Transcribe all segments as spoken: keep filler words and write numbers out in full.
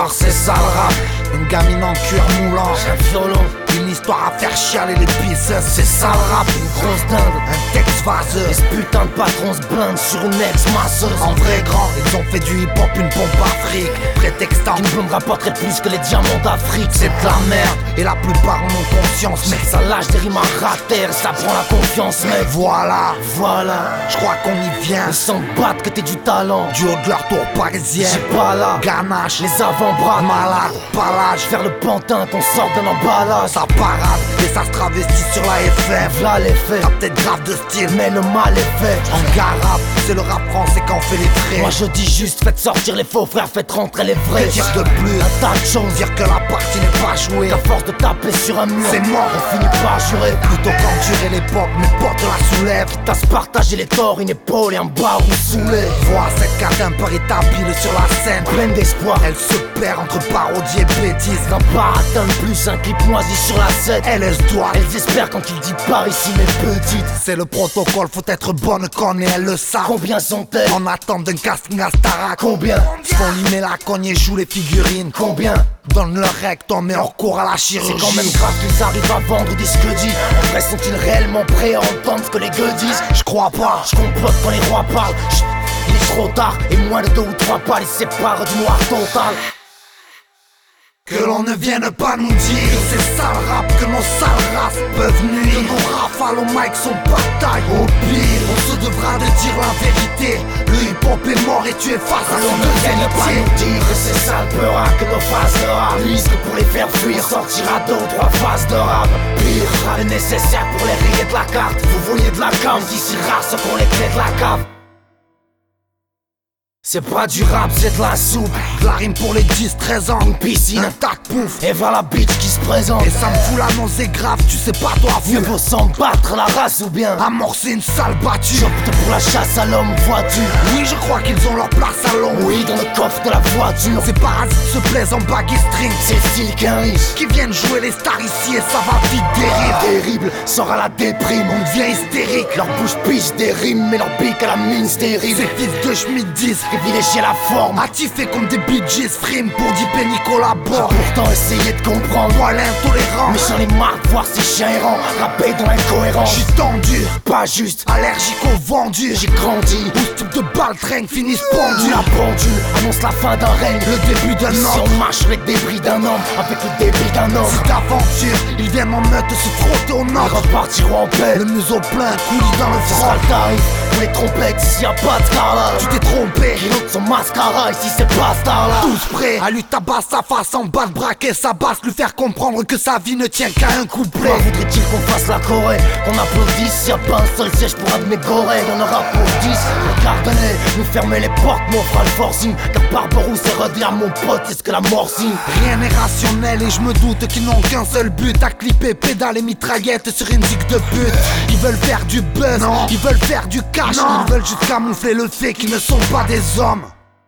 Alors c'est ça le rap. Une gamine en cuir moulant, J'ai un violon, une histoire à faire chialer les pisses. C'est ça le rap. une grosse dinde, Un texte vaseux. et ce putain de patron se blinde sur une ex-masseuse. En vrai grand, ils ont fait du hip-hop une bombe afrique. Prétextant Qui me me rapporterait plus que les diamants d'Afrique. c'est de la merde. Et la plupart en ont conscience. Mais Mec, ça lâche des rimes à rater, ça prend la confiance, mec. voilà, Voilà, je crois qu'on y vient. ils s'en battent que t'es du talent. Du haut de leur tour parisien. J'ai pas là, Ganache, les avant-bras malade, palage. Faire le pantin qu'on sort d'un emballage. Ça parade et ça se travestit sur la F M. V'là l'effet, T'as peut-être grave de style, mais mais le mal est fait. en garab, c'est le rap français qu'on fait les traits. Moi je dis juste, faites sortir les faux frères, faites rentrer les vrais. Que dire de plus? Un tas de choses, Dire que la partie n'est pas jouée, qu'à force de taper sur un mur, c'est mort. on finit par jurer. Plutôt qu'endurer l'époque, mes potes la soulèvent. T'as se partager les torts, une épaule et un bar ou saoulé. Vois cette carte un peu établie sur la scène. Pleine d'espoir, Elle se perd entre parodie et bêtises. d'un baratin de plus, un clip moisi sur la scène. Elle, elle se doit, Elles espèrent quand il dit par ici mes petites. c'est le protocole, faut être bonne conne et elle le savent. Combien sont-elles? En attente d'un casting à Starac. Combien? Font limer la cogne et jouent les figurines. Combien? Donne leur rectum et on recourt à la chirurgie. C'est quand même grave qu'ils arrivent à vendre des scudis. En vrai, sont-ils réellement prêts à entendre ce que les gueux disent? Je crois pas. Je complote quand les rois parlent. Chut, il est trop tard et moins de deux ou trois pas les séparent du noir total. Que l'on ne vienne pas nous dire que c'est sale rap, que nos sales races peuvent nuire. Que nos rafales au mic sont bataille. Au pire, on se devra de dire la vérité. Le hip-hop est mort et tu es face à son Ne viennent pas vérité. nous dire que c'est ça le peur, que nos phases de rap risquent pour les faire fuir. Sortira deux ou trois phases de rap. Pire, pas le nécessaire pour les rayer de la carte. Vous voyez de la cam, d'ici rare ce qu'on les clés de la cave. C'est pas du rap, c'est de la soupe. De la rime pour les dix treize ans. Une piscine, Un tas de pouf. et voilà la bitch qui se présente. Et ça me fout la nausée grave, tu sais pas toi Mieux vieux. vaut s'en battre la race ou bien Amorcer une sale battue. opte pour la chasse à l'homme, vois-tu? Oui, je crois qu'ils ont leur place à l'ombre. Oui, dans le coffre de la voiture. Ces parasites se plaisent en baggy string. C'est style qu'un riche Qui viennent jouer les stars ici et ça va vite dérive. terrible sort à la déprime. On devient hystérique. Leur bouche piche des rimes, mais leur pique à la mine stérile. Ces fils de Schmidt disent Privilégier la forme, Attifés comme des Bee Gees, frime pour Deep et Nicolas Bord. pourtant essayer de comprendre. Moi l'intolérant, Mais j'en ai marre de voir ces chiens errants rapper dans l'incohérence. j'suis tendu, Pas juste, allergique au vendu. j'ai grandi. Où ce type de baltringue finissent Tu pendu. la pendule annonce la fin d'un règne. Le début d'un Si homme. on marche sur les débris d'un homme, avec le débit d'un homme, C'est d'aventure, ils viennent en meute se frotter au ils nord. repartiront en paix. Le museau plein, coulis dans le Ce sera front. le tarif pour les trompettes s'il y a pas de carrelage. Tu t'es trompé, Qui l'autre son mascara ici c'est pas star là. tous prêts à lui tabasser sa face en bas de braquet sa basse, lui faire comprendre que sa vie ne tient qu'à un couplet. Pourquoi voudrait-il qu'on fasse la Corée, qu'on applaudisse? S'il y a pas un seul siège pour un de mes gorées, y'en aura pour dix. Regardez, nous fermer les portes, mais on fera le forcing. Car Barberousse c'est redire à mon pote, c'est ce que la mort signe. Rien n'est rationnel et je me doute qu'ils n'ont qu'un seul but, à clipper pédales et mitraillettes sur une zig de pute. Ils veulent faire du buzz, Non. ils veulent faire du cash, Non. ils veulent juste camoufler le fait qu'ils ne sont pas des hommes.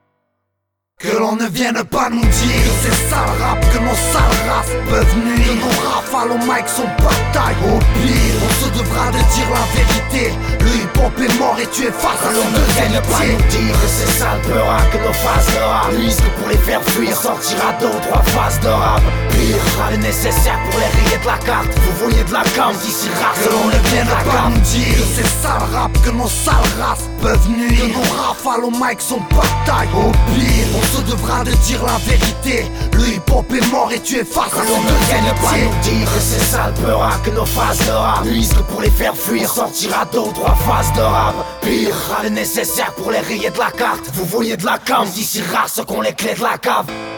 Que l'on ne vienne pas nous dire que c'est sale rap, que nos sales races peuvent nuire. Que nos rafales au mic sont bataille. Au pire, on se devra de dire la vérité. Le hip-hop est mort et tu es face à son Ne viennent pas vérité. nous dire que c'est ça le peur, que nos phases de rap risquent pour les faire fuir. On sortira deux ou trois phases de rap. Pire, pas le nécessaire pour les rayer de la carte. Vous voyez de la cam, d'ici rare Que selon l'on les ne biens vienne de la pas cam. nous dire que c'est sale rap, que nos sales races peuvent nuire. Que nos rafales au mic sont bataille. Au pire, on se devra de dire la vérité. Le hip-hop est mort et tu es face à son Ne viennent pas vérité. nous dire que c'est ça le peur, que nos phases de rap risquent pour les faire fuir. On sortira deux ou trois phases de rap. Pire, pas le nécessaire pour les rayer de la carte. Vous voyez de la cam, d'ici rare ce qu'on les clés de la cave.